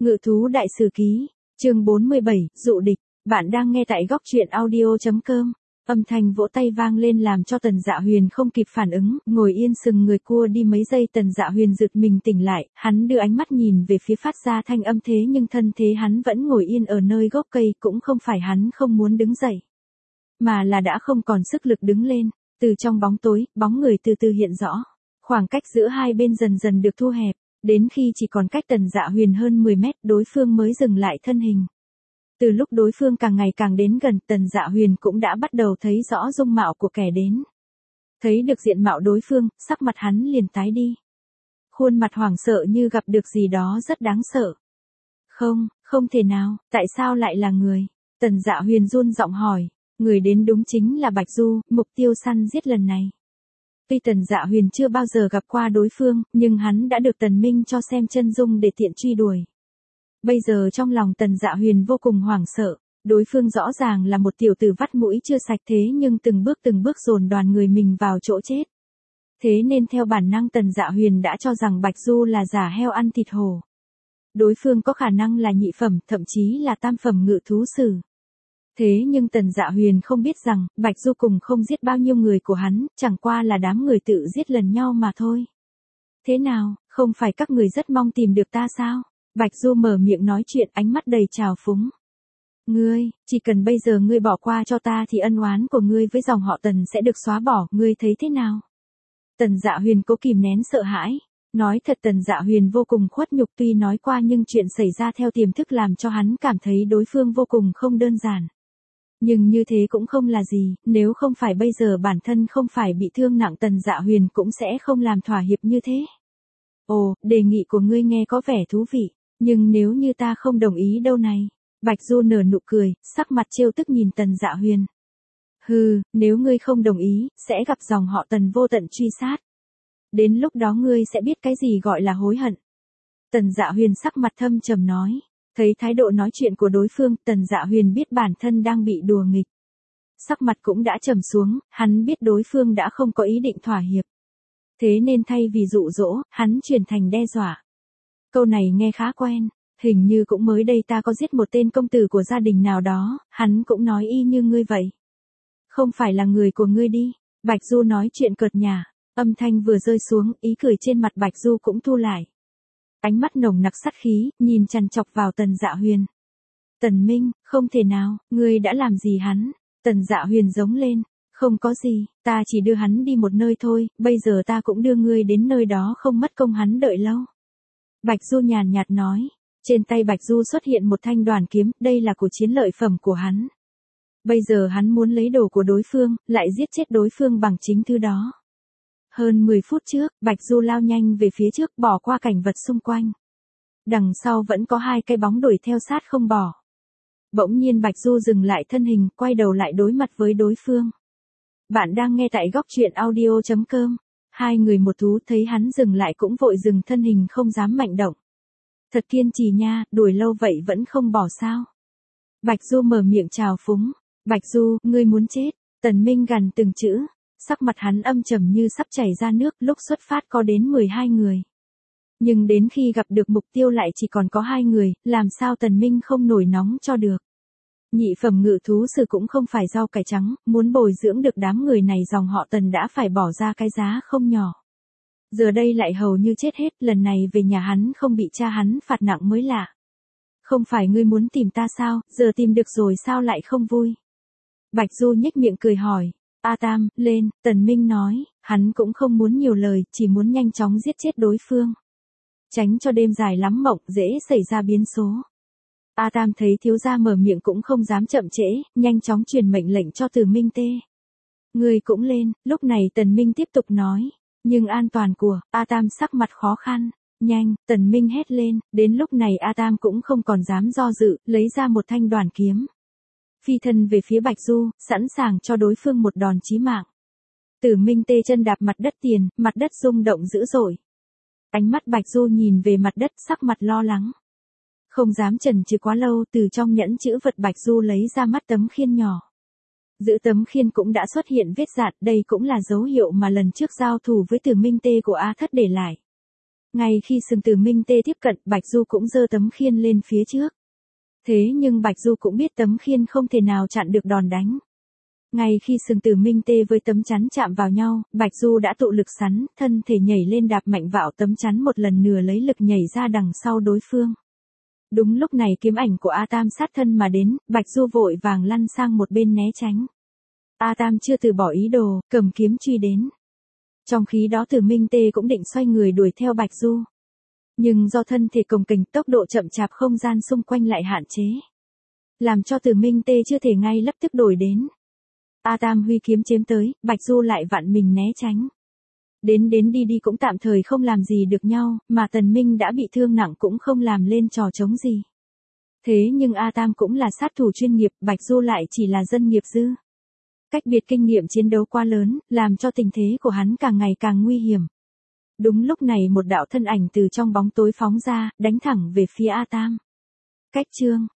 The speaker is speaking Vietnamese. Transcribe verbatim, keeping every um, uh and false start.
Ngự thú đại sử ký, chương bốn mươi bảy, dụ địch, bạn đang nghe tại góc truyện audio.com. Âm thanh vỗ tay vang lên làm cho Tần Dạ Huyền không kịp phản ứng, ngồi yên sừng người cua đi mấy giây. Tần Dạ Huyền giật mình tỉnh lại, hắn đưa ánh mắt nhìn về phía phát ra thanh âm thế nhưng thân thế hắn vẫn ngồi yên ở nơi gốc cây, cũng không phải hắn không muốn đứng dậy, mà là đã không còn sức lực đứng lên. Từ trong bóng tối, bóng người từ từ hiện rõ, khoảng cách giữa hai bên dần dần được thu hẹp, đến khi chỉ còn cách Tần Dạ Huyền hơn mười mét, đối phương mới dừng lại thân hình. Từ lúc đối phương càng ngày càng đến gần, Tần Dạ Huyền cũng đã bắt đầu thấy rõ dung mạo của kẻ đến. Thấy được diện mạo đối phương, sắc mặt hắn liền tái đi. Khuôn mặt hoảng sợ như gặp được gì đó rất đáng sợ. Không, không thể nào, tại sao lại là người? Tần Dạ Huyền run giọng hỏi. Người đến đúng chính là Bạch Du, mục tiêu săn giết lần này. Tuy Tần Dạ Huyền chưa bao giờ gặp qua đối phương, nhưng hắn đã được Tần Minh cho xem chân dung để tiện truy đuổi. Bây giờ trong lòng Tần Dạ Huyền vô cùng hoảng sợ, đối phương rõ ràng là một tiểu tử vắt mũi chưa sạch thế nhưng từng bước từng bước dồn đoàn người mình vào chỗ chết. Thế nên theo bản năng Tần Dạ Huyền đã cho rằng Bạch Du là giả heo ăn thịt hổ. Đối phương có khả năng là nhị phẩm, thậm chí là tam phẩm ngự thú sử. Thế nhưng Tần Dạ Huyền không biết rằng, Bạch Du cùng không giết bao nhiêu người của hắn, chẳng qua là đám người tự giết lần nhau mà thôi. Thế nào, không phải các người rất mong tìm được ta sao? Bạch Du mở miệng nói chuyện, ánh mắt đầy trào phúng. Ngươi, chỉ cần bây giờ ngươi bỏ qua cho ta thì ân oán của ngươi với dòng họ Tần sẽ được xóa bỏ, ngươi thấy thế nào? Tần Dạ Huyền cố kìm nén sợ hãi. Nói thật Tần Dạ Huyền vô cùng khuất nhục, tuy nói qua nhưng chuyện xảy ra theo tiềm thức làm cho hắn cảm thấy đối phương vô cùng không đơn giản. Nhưng như thế cũng không là gì, nếu không phải bây giờ bản thân không phải bị thương nặng Tần Dạ Huyền cũng sẽ không làm thỏa hiệp như thế. Ồ, đề nghị của ngươi nghe có vẻ thú vị, nhưng nếu như ta không đồng ý đâu này. Bạch Du nở nụ cười, sắc mặt trêu tức nhìn Tần Dạ Huyền. Hừ, nếu ngươi không đồng ý, sẽ gặp dòng họ Tần vô tận truy sát. Đến lúc đó ngươi sẽ biết cái gì gọi là hối hận. Tần Dạ Huyền sắc mặt thâm trầm nói. Thấy thái độ nói chuyện của đối phương, Tần Dạ Huyền biết bản thân đang bị đùa nghịch. Sắc mặt cũng đã trầm xuống, hắn biết đối phương đã không có ý định thỏa hiệp. Thế nên thay vì dụ dỗ, hắn chuyển thành đe dọa. Câu này nghe khá quen, hình như cũng mới đây ta có giết một tên công tử của gia đình nào đó, hắn cũng nói y như ngươi vậy. Không phải là người của ngươi đi, Bạch Du nói chuyện cợt nhả, âm thanh vừa rơi xuống, ý cười trên mặt Bạch Du cũng thu lại. Ánh mắt nồng nặc sát khí, nhìn chằm chọc vào Tần Dạ Huyền. Tần Minh, không thể nào, ngươi đã làm gì hắn? Tần Dạ Huyền giống lên, không có gì, ta chỉ đưa hắn đi một nơi thôi, bây giờ ta cũng đưa ngươi đến nơi đó không mất công hắn đợi lâu. Bạch Du nhàn nhạt nói, trên tay Bạch Du xuất hiện một thanh đoàn kiếm, đây là của chiến lợi phẩm của hắn. Bây giờ hắn muốn lấy đồ của đối phương, lại giết chết đối phương bằng chính thứ đó. Hơn mười phút trước, Bạch Du lao nhanh về phía trước, bỏ qua cảnh vật xung quanh. Đằng sau vẫn có hai cái bóng đuổi theo sát không bỏ. Bỗng nhiên Bạch Du dừng lại thân hình, quay đầu lại đối mặt với đối phương. Bạn đang nghe tại góc truyện audio.com. Hai người một thú thấy hắn dừng lại cũng vội dừng thân hình không dám mạnh động. Thật kiên trì nha, đuổi lâu vậy vẫn không bỏ sao. Bạch Du mở miệng trào phúng. Bạch Du, ngươi muốn chết. Tần Minh gằn từng chữ. Sắc mặt hắn âm trầm như sắp chảy ra nước, lúc xuất phát có đến mười hai người. Nhưng đến khi gặp được mục tiêu lại chỉ còn có hai người, làm sao Tần Minh không nổi nóng cho được. Nhị phẩm ngự thú sử cũng không phải rau cải trắng, muốn bồi dưỡng được đám người này dòng họ Tần đã phải bỏ ra cái giá không nhỏ. Giờ đây lại hầu như chết hết, lần này về nhà hắn không bị cha hắn phạt nặng mới lạ. Không phải ngươi muốn tìm ta sao, giờ tìm được rồi sao lại không vui? Bạch Du nhếch miệng cười hỏi. A Tam, lên, Tần Minh nói, hắn cũng không muốn nhiều lời, chỉ muốn nhanh chóng giết chết đối phương. Tránh cho đêm dài lắm mộng, dễ xảy ra biến số. A Tam thấy thiếu gia mở miệng cũng không dám chậm trễ, nhanh chóng truyền mệnh lệnh cho Từ Minh Tê. Người cũng lên, lúc này Tần Minh tiếp tục nói, nhưng an toàn của, A Tam sắc mặt khó khăn. Nhanh, Tần Minh hét lên, đến lúc này A Tam cũng không còn dám do dự, lấy ra một thanh đoàn kiếm. Phi thân về phía Bạch Du, sẵn sàng cho đối phương một đòn chí mạng. Tử Minh Tê chân đạp mặt đất tiền, mặt đất rung động dữ dội. Ánh mắt Bạch Du nhìn về mặt đất, sắc mặt lo lắng. Không dám chần chừ quá lâu, từ trong nhẫn chữ vật Bạch Du lấy ra mắt tấm khiên nhỏ. Giữa tấm khiên cũng đã xuất hiện vết rạn, đây cũng là dấu hiệu mà lần trước giao thủ với Tử Minh Tê của A Thất để lại. Ngay khi Sừng Tử Minh Tê tiếp cận, Bạch Du cũng giơ tấm khiên lên phía trước. Thế nhưng Bạch Du cũng biết tấm khiên không thể nào chặn được đòn đánh. Ngay khi Sừng Tử Minh Tê với tấm chắn chạm vào nhau, Bạch Du đã tụ lực sắn, thân thể nhảy lên đạp mạnh vào tấm chắn một lần nữa lấy lực nhảy ra đằng sau đối phương. Đúng lúc này kiếm ảnh của A Tam sát thân mà đến, Bạch Du vội vàng lăn sang một bên né tránh. A Tam chưa từ bỏ ý đồ, cầm kiếm truy đến. Trong khi đó Tử Minh Tê cũng định xoay người đuổi theo Bạch Du. Nhưng do thân thể cồng kềnh, tốc độ chậm chạp, không gian xung quanh lại hạn chế, làm cho Tử Minh Tê chưa thể ngay lập tức đuổi đến. A Tam huy kiếm chém tới, Bạch Du lại vặn mình né tránh. Đến đến đi đi cũng tạm thời không làm gì được nhau, mà Tần Minh đã bị thương nặng cũng không làm lên trò trống gì. Thế nhưng A Tam cũng là sát thủ chuyên nghiệp, Bạch Du lại chỉ là dân nghiệp dư. Cách biệt kinh nghiệm chiến đấu quá lớn, làm cho tình thế của hắn càng ngày càng nguy hiểm. Đúng lúc này một đạo thân ảnh từ trong bóng tối phóng ra, đánh thẳng về phía A Tam. Cách chương